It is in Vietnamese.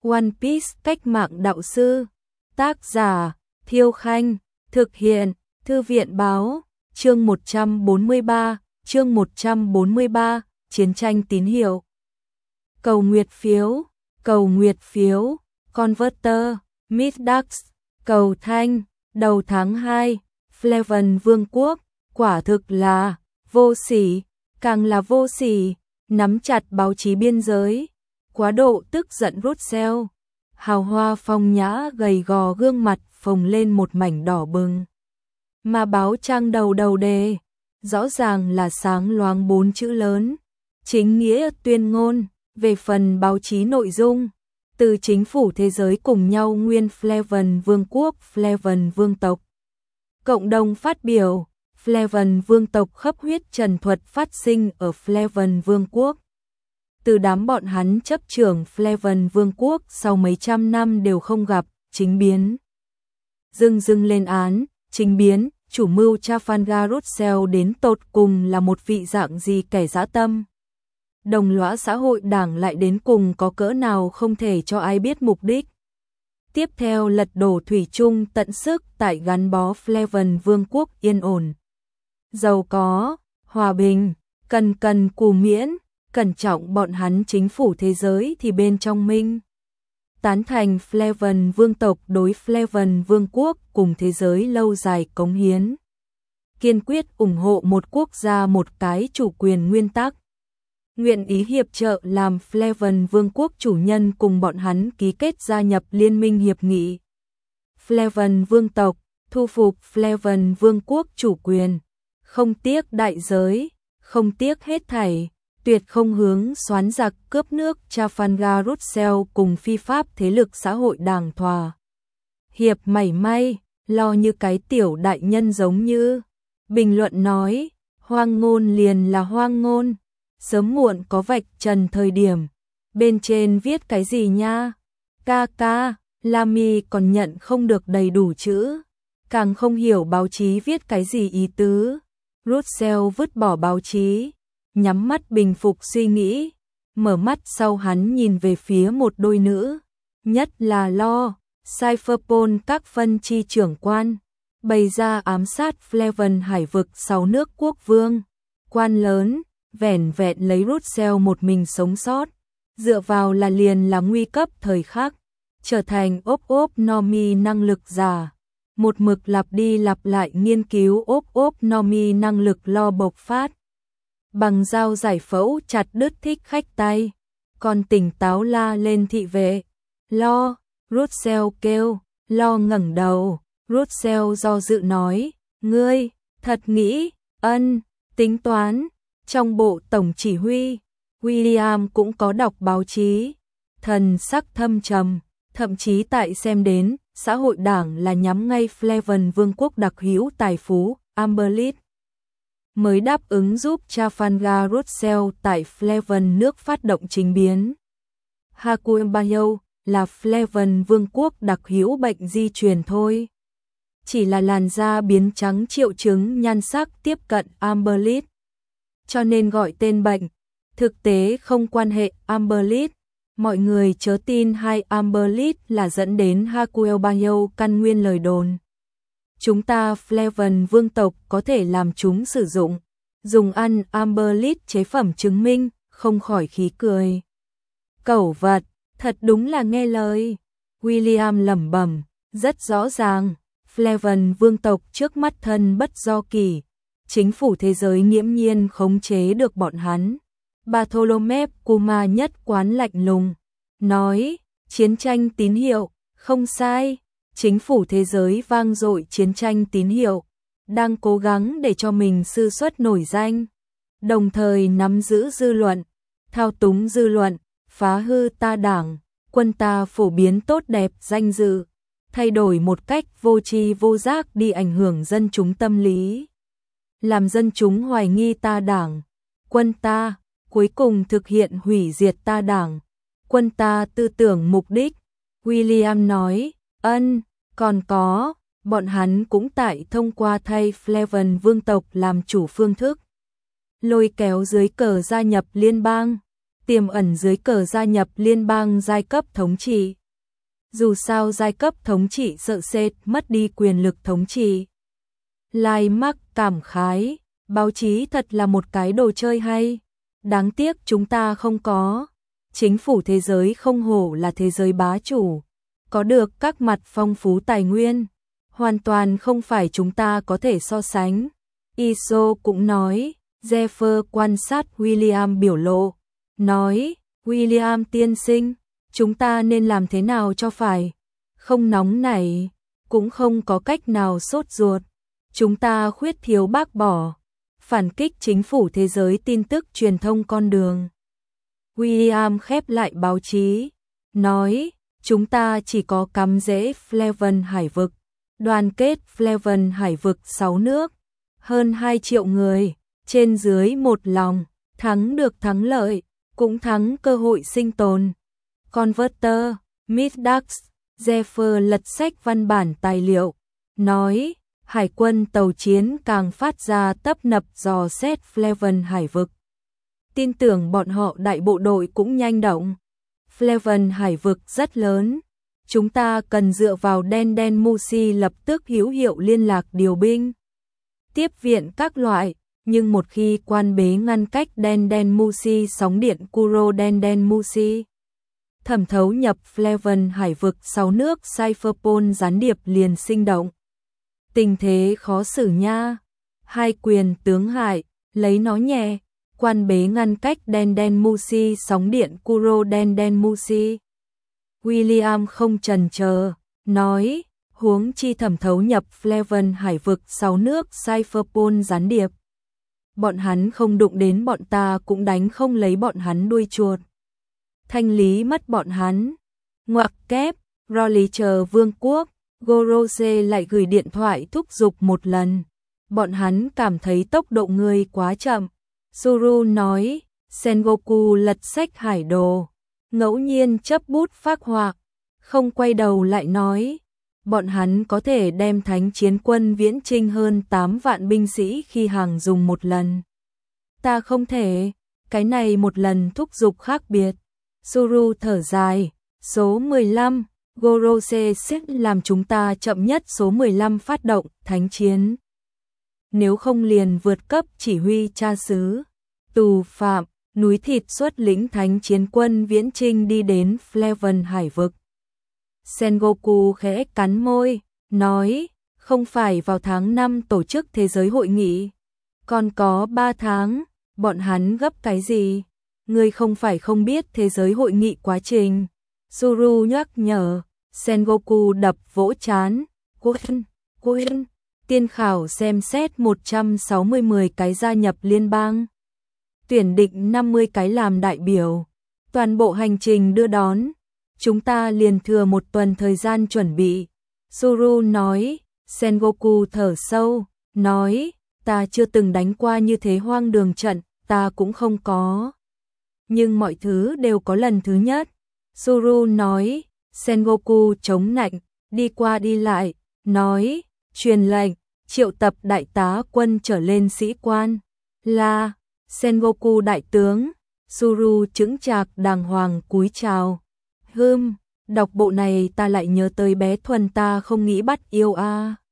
One Piece cách mạng đạo sư. Tác giả Thiêu Khanh. Thực hiện Thư viện Báo. Chương 143. Chương 143. Chiến tranh tín hiệu. Cầu nguyệt phiếu. Cầu nguyệt phiếu. Converter. Midax. Cầu thanh. Đầu tháng 2. Flaven Vương quốc. Quả thực là vô sỉ. Càng là vô sỉ. Nắm chặt báo chí biên giới. Quá độ tức giận Russell. Hào hoa phong nhã gầy gò gương mặt phồng lên một mảnh đỏ bừng. Mà báo trang đầu đề, rõ ràng là sáng loáng 4 chữ lớn. Chính nghĩa tuyên ngôn. Về phần báo chí nội dung, từ chính phủ thế giới cùng nhau nguyên Flaven Vương quốc, Flaven Vương tộc. Cộng đồng phát biểu, Flaven Vương tộc khắp huyết trần thuật phát sinh ở Flaven Vương quốc. Từ đám bọn hắn chấp trưởng Flaven Vương quốc sau mấy trăm năm đều không gặp, chính biến. Dưng lên án, chính biến, chủ mưu Trafalgar Russell đến tột cùng là một vị dạng gì kẻ dã tâm. Đồng lõa xã hội đảng lại đến cùng có cỡ nào không thể cho ai biết mục đích. Tiếp theo lật đổ thủy chung tận sức tại gắn bó Flaven Vương quốc yên ổn. Giàu có, hòa bình, cần cù miễn, cẩn trọng bọn hắn chính phủ thế giới thì bên trong minh. Tán thành Flaven Vương tộc đối Flaven Vương quốc cùng thế giới lâu dài cống hiến. Kiên quyết ủng hộ một quốc gia một cái chủ quyền nguyên tắc. Nguyện ý hiệp trợ làm Flaven Vương quốc chủ nhân cùng bọn hắn ký kết gia nhập liên minh hiệp nghị. Flaven Vương tộc, thu phục Flaven Vương quốc chủ quyền. Không tiếc đại giới, không tiếc hết thảy, tuyệt không hướng soán giặc cướp nước Trafalgar Russell cùng phi pháp thế lực xã hội đảng thỏa hiệp mảy may, lo như cái tiểu đại nhân giống như. Bình luận nói, hoang ngôn liền là hoang ngôn, sớm muộn có vạch trần thời điểm. Bên trên viết cái gì nha? Ca, Lamy còn nhận không được đầy đủ chữ, càng không hiểu báo chí viết cái gì ý tứ. Russell vứt bỏ báo chí, nhắm mắt bình phục suy nghĩ, mở mắt sau hắn nhìn về phía một đôi nữ, nhất là Lo, Cypherpol các phân chi trưởng quan, bày ra ám sát Flaven hải vực 6 nước quốc vương, quan lớn, vẻn vẹn lấy Russell một mình sống sót, dựa vào là liền là nguy cấp thời khắc, trở thành ốp Nomi năng lực giả. Một mực lặp đi lặp lại nghiên cứu ốp Nomi năng lực Lo bộc phát. Bằng dao giải phẫu chặt đứt thích khách tay, còn tỉnh táo la lên thị vệ. Lo, Russell kêu, Lo ngẩng đầu, Russell do dự nói, ngươi, thật nghĩ, tính toán. Trong bộ tổng chỉ huy, William cũng có đọc báo chí, thần sắc thâm trầm, thậm chí tại xem đến, xã hội đảng là nhắm ngay Flaven Vương quốc đặc hữu tài phú, Amberlit. Mới đáp ứng giúp Trafalgar Russell tại Flaven nước phát động chính biến. Hakuembayo là Flaven Vương quốc đặc hữu bệnh di truyền thôi. Chỉ là làn da biến trắng triệu chứng nhan sắc tiếp cận Amberlit. Cho nên gọi tên bệnh, thực tế không quan hệ Amberlit. Mọi người chớ tin hai Amberlit là dẫn đến Hakuembayo căn nguyên lời đồn. Chúng ta Flaven Vương tộc có thể làm chúng sử dụng, dùng ăn Amberlit chế phẩm chứng minh, không khỏi khí cười. Cẩu vật, thật đúng là nghe lời. William lẩm bẩm, rất rõ ràng, Flaven Vương tộc trước mắt thân bất do kỷ, chính phủ thế giới nghiễm nhiên khống chế được bọn hắn. Bartholomew Kuma nhất quán lạnh lùng, nói, chiến tranh tín hiệu, không sai. Chính phủ thế giới vang dội chiến tranh tín hiệu, đang cố gắng để cho mình sư xuất nổi danh, đồng thời nắm giữ dư luận, thao túng dư luận, phá hư ta đảng, quân ta phổ biến tốt đẹp danh dự, thay đổi một cách vô tri vô giác đi ảnh hưởng dân chúng tâm lý, làm dân chúng hoài nghi ta đảng, quân ta, cuối cùng thực hiện hủy diệt ta đảng, quân ta tư tưởng mục đích. William nói, còn có, bọn hắn cũng tại thông qua thay Flaven Vương tộc làm chủ phương thức. Lôi kéo dưới cờ gia nhập liên bang, tiềm ẩn dưới cờ gia nhập liên bang giai cấp thống trị. Dù sao giai cấp thống trị sợ sệt mất đi quyền lực thống trị. Lai Mark cảm khái, báo chí thật là một cái đồ chơi hay. Đáng tiếc chúng ta không có. Chính phủ thế giới không hổ là thế giới bá chủ. Có được các mặt phong phú tài nguyên. Hoàn toàn không phải chúng ta có thể so sánh. Iso cũng nói, Jeffer quan sát William biểu lộ. Nói, William tiên sinh, chúng ta nên làm thế nào cho phải? Không nóng nảy, cũng không có cách nào sốt ruột. Chúng ta khuyết thiếu bác bỏ. Phản kích chính phủ thế giới tin tức truyền thông con đường. William khép lại báo chí, nói, chúng ta chỉ có cắm rễ Fleven hải vực, đoàn kết Fleven hải vực 6 nước, hơn 2 triệu người, trên dưới một lòng, thắng được thắng lợi, cũng thắng cơ hội sinh tồn. Converter, Midax, Jeffer lật sách văn bản tài liệu, nói, hải quân tàu chiến càng phát ra tấp nập dò xét Fleven hải vực. Tin tưởng bọn họ đại bộ đội cũng nhanh động. Fleven hải vực rất lớn. Chúng ta cần dựa vào Den Musi lập tức hữu hiệu liên lạc điều binh. Tiếp viện các loại, nhưng một khi quan bế ngăn cách Den Musi sóng điện Kuro Den Musi thẩm thấu nhập Fleven hải vực 6 nước Cypherpol gián điệp liền sinh động. Tình thế khó xử nha. Hai quyền tướng hại, lấy nó nhẹ, quan bế ngăn cách Den Musi sóng điện Kuro Den Musi. William không chần chờ, nói, huống chi thẩm thấu nhập Fleven hải vực 6 nước Cypherpol gián điệp. Bọn hắn không đụng đến bọn ta cũng đánh không lấy bọn hắn đuôi chuột. Thanh lý mất bọn hắn. Ngoặc kép, Rolicher Vương quốc, Gorose lại gửi điện thoại thúc giục một lần. Bọn hắn cảm thấy tốc độ người quá chậm. Suru nói, Sengoku lật sách hải đồ, ngẫu nhiên chấp bút phác họa, không quay đầu lại nói, bọn hắn có thể đem thánh chiến quân viễn chinh hơn 8 vạn binh sĩ khi hàng dùng một lần. Ta không thể, cái này một lần thúc giục khác biệt. Suru thở dài, số 15, Gorose sẽ làm chúng ta chậm nhất số 15 phát động thánh chiến. Nếu không liền vượt cấp chỉ huy cha xứ, tù phạm, núi thịt xuất lĩnh thánh chiến quân viễn chinh đi đến Fleven hải vực. Sengoku khẽ cắn môi, nói, không phải vào tháng 5 tổ chức thế giới hội nghị. Còn có 3 tháng, bọn hắn gấp cái gì? Ngươi không phải không biết thế giới hội nghị quá trình. Suru nhắc nhở, Sengoku đập vỗ chán. Quên, tiên khảo xem xét 160 cái gia nhập liên bang. Tuyển định 50 cái làm đại biểu. Toàn bộ hành trình đưa đón. Chúng ta liền thừa một tuần thời gian chuẩn bị. Suru nói, Sengoku thở sâu, nói, ta chưa từng đánh qua như thế hoang đường trận, ta cũng không có. Nhưng mọi thứ đều có lần thứ nhất. Suru nói, Sengoku chống nạnh, đi qua đi lại, nói, truyền lệnh, triệu tập đại tá quân trở lên sĩ quan. Là, Sengoku đại tướng. Suru chững chạc đàng hoàng cúi chào. Đọc bộ này ta lại nhớ tới bé Thuần ta không nghĩ bắt yêu a.